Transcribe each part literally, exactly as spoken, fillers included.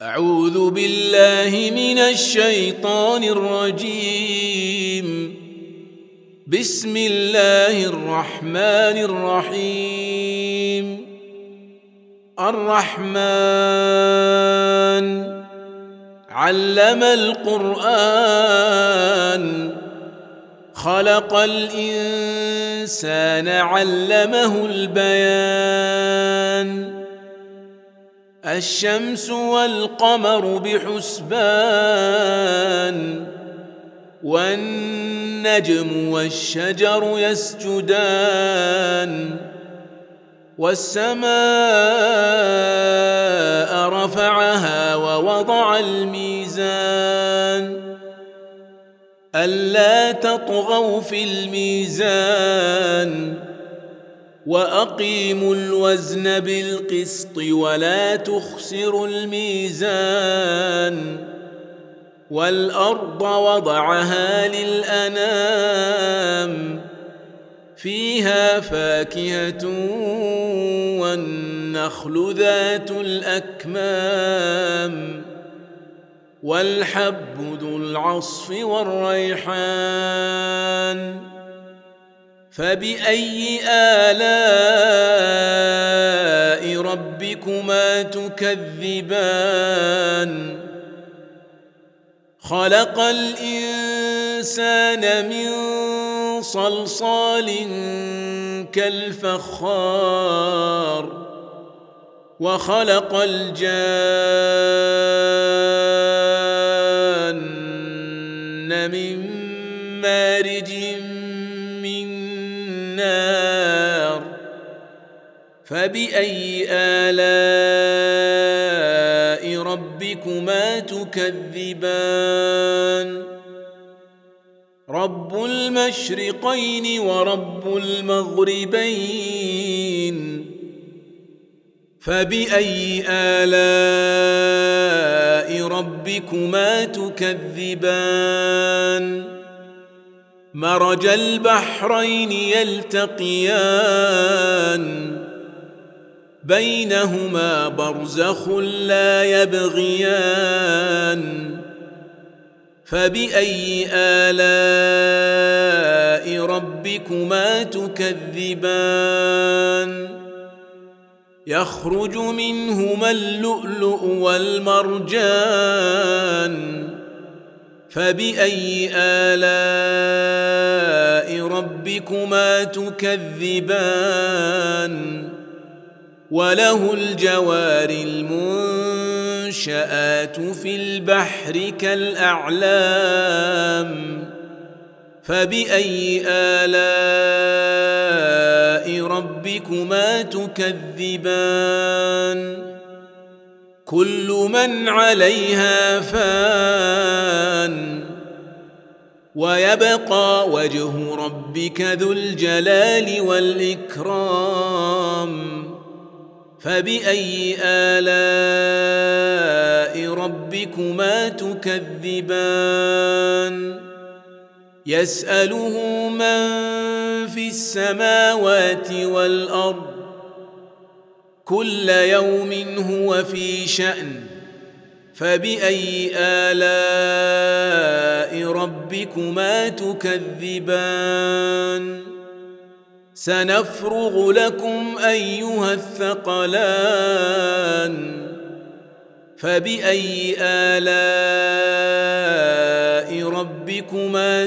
أعوذ بالله من الشيطان الرجيم. بسم الله الرحمن الرحيم. الرحمن علم القرآن خلق الإنسان علمه البيان. الشمس والقمر بحسبان والنجم والشجر يسجدان. والسماء رفعها ووضع الميزان ألا تطغوا في الميزان وأقيموا الوزن بالقسط ولا تخسروا الميزان. والأرض وضعها للأنام فيها فاكهة والنخل ذات الأكمام والحب ذو العصف والريحان. فبأي آلاء ربكما تكذبان؟ خلق الإنسان من صلصال كالفخار وخلق الجان من مارج من نار. فبأي آلاء ربكما تكذبان؟ رب المشرقين ورب المغربين. فبأي آلاء ربكما تكذبان؟ مرج البحرين يلتقيان بينهما برزخ لا يبغيان. فبأي آلاء ربكما تكذبان؟ يخرج منهما اللؤلؤ والمرجان. فبأي آلاء ربكما تكذبان؟ وله الجوار المنشآت في البحر كالأعلام. فبأي آلاء ربكما تكذبان؟ كل من عليها فان ويبقى وجه ربك ذو الجلال والإكرام. فبأي آلاء ربكما تكذبان؟ يسأله من في السماوات والأرض كل يوم هو في شأن. فبأي آلاء ربكما تكذبان؟ سنفرغ لكم أيها الثقلان. فبأي آلاء ربكما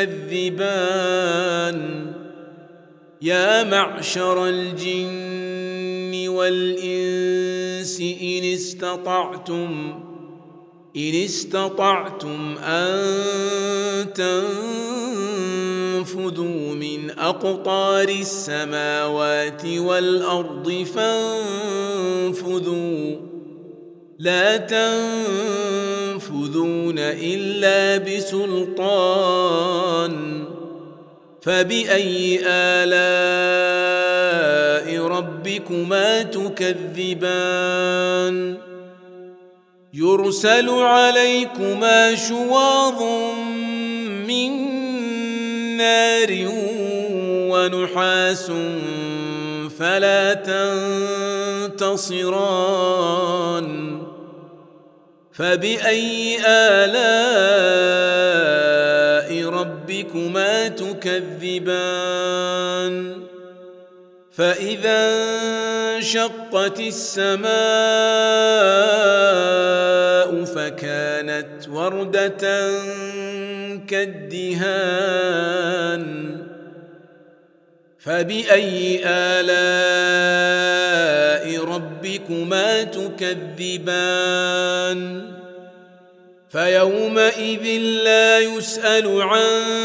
تكذبان؟ يا معشر الجن والإنس إن استطعتم إن استطعتم أن تنفذوا من أقطار السماوات والأرض فانفذوا لا تنفذون إلا بسلطان. فبأي آلاء ربكما تكذبان؟ يرسل عليكما شواظ من نار ونحاس فلا تنتصران. فبأي آلاء ربكما تكذبان فإذا انشقت السماء فكانت وردة كالدهان فبأي آلاء ربكما تكذبان فيومئذ لا يسأل عن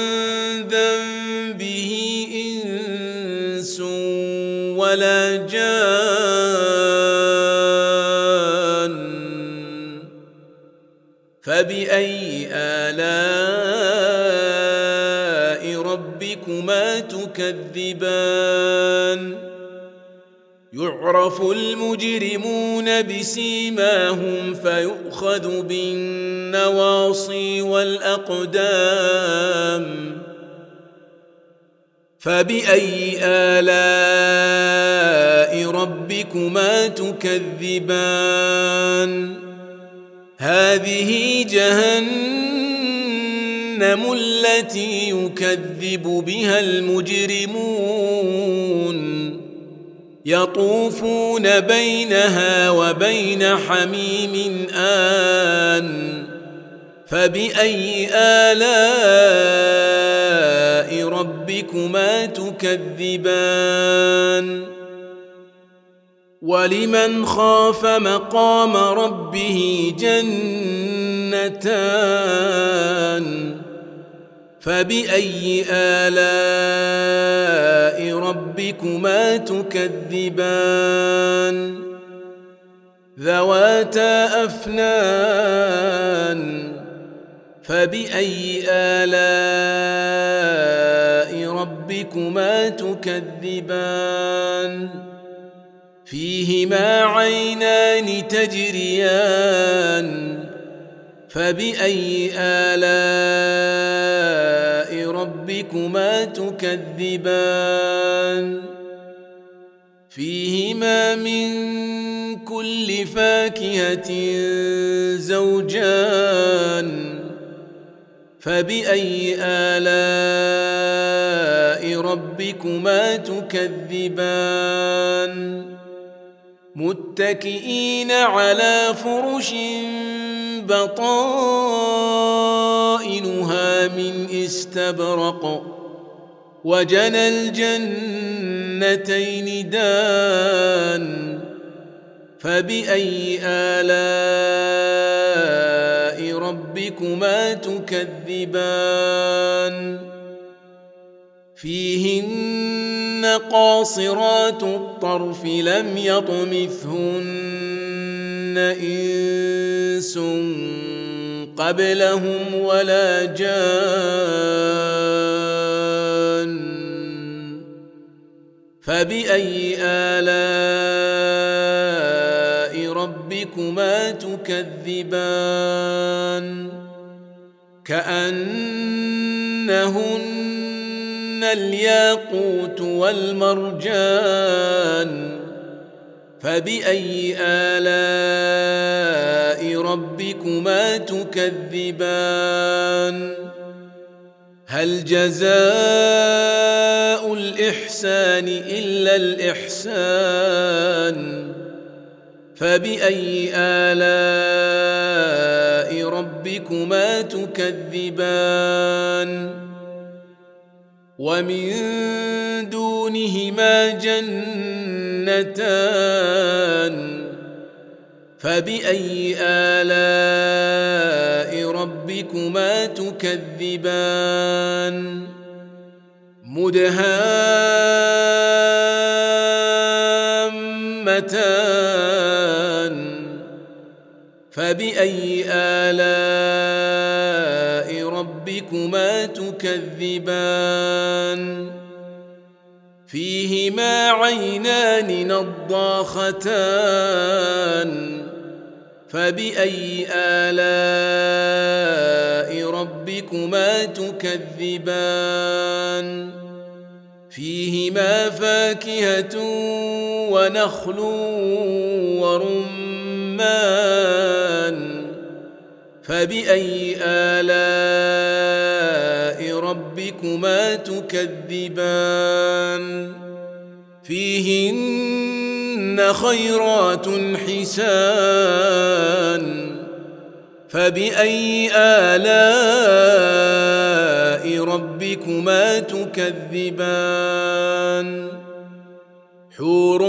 ذنبه إنس ولا جان فبأي آلاء ربكما تكذبان يعرف المجرمون بسيماهم فيؤخذ بالنواصي والأقدام فبأي آلاء ربكما تكذبان هذه جهنم التي يكذب بها المجرمون يطوفون بينها وبين حميم آن فبأي آلاء ربكما تكذبان ولمن خاف مقام ربه جنتان فبأي آلاء ربكما تكذبان ذواتا أفنان فبأي آلاء ربكما تكذبان فيهما عينان تجريان فبأي آلاء ربكما تكذبان فيهما من كل فاكهة زوجان فبأي آلاء ربكما تكذبان متكئين على فرش بطائنها من استبرق وجنى الجنتين دان فبأي آلاء ربكما تكذبان فيهن قاصرات الطرف لم يطمثهن إنس قبلهم ولا جان فبأي آلاء ربكما تكذبان كأنهن الياقوت والمرجان فبأي آلاء ربكما تكذبان هل جزاء الإحسان إلا الإحسان فبأي آلاء ربكما تكذبان ومن دونهما جنتان فبأي آلاء ربكما تكذبان مدهامتان فبأي آلاء ربكما تكذبان فيهما عينان نضاختان فبأي آلاء ربكما تكذبان فيهما فاكهة ونخل ورمان فبأي آلاء ربكما تكذبان فيهن خيرات حسان فبأي آلاء ربكما تكذبان حور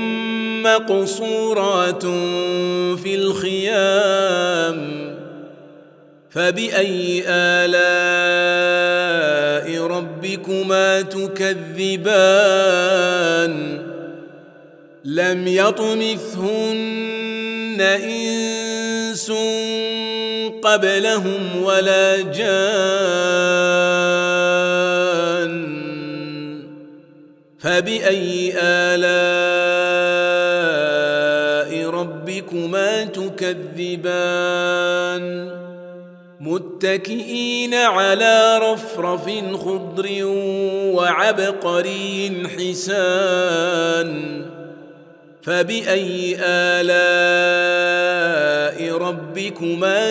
مقصورات في الخيام فبأي آلاء ربكما تكذبان لم يطمثهن إنس قبلهم ولا جان فبأي آلاء ربكما تكذبان متكئين على رفرف خضر وعبقري حسان فبأي آلاء ربكما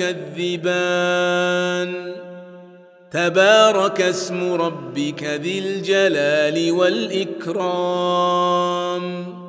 تكذبان تبارك اسم ربك ذي الجلال والإكرام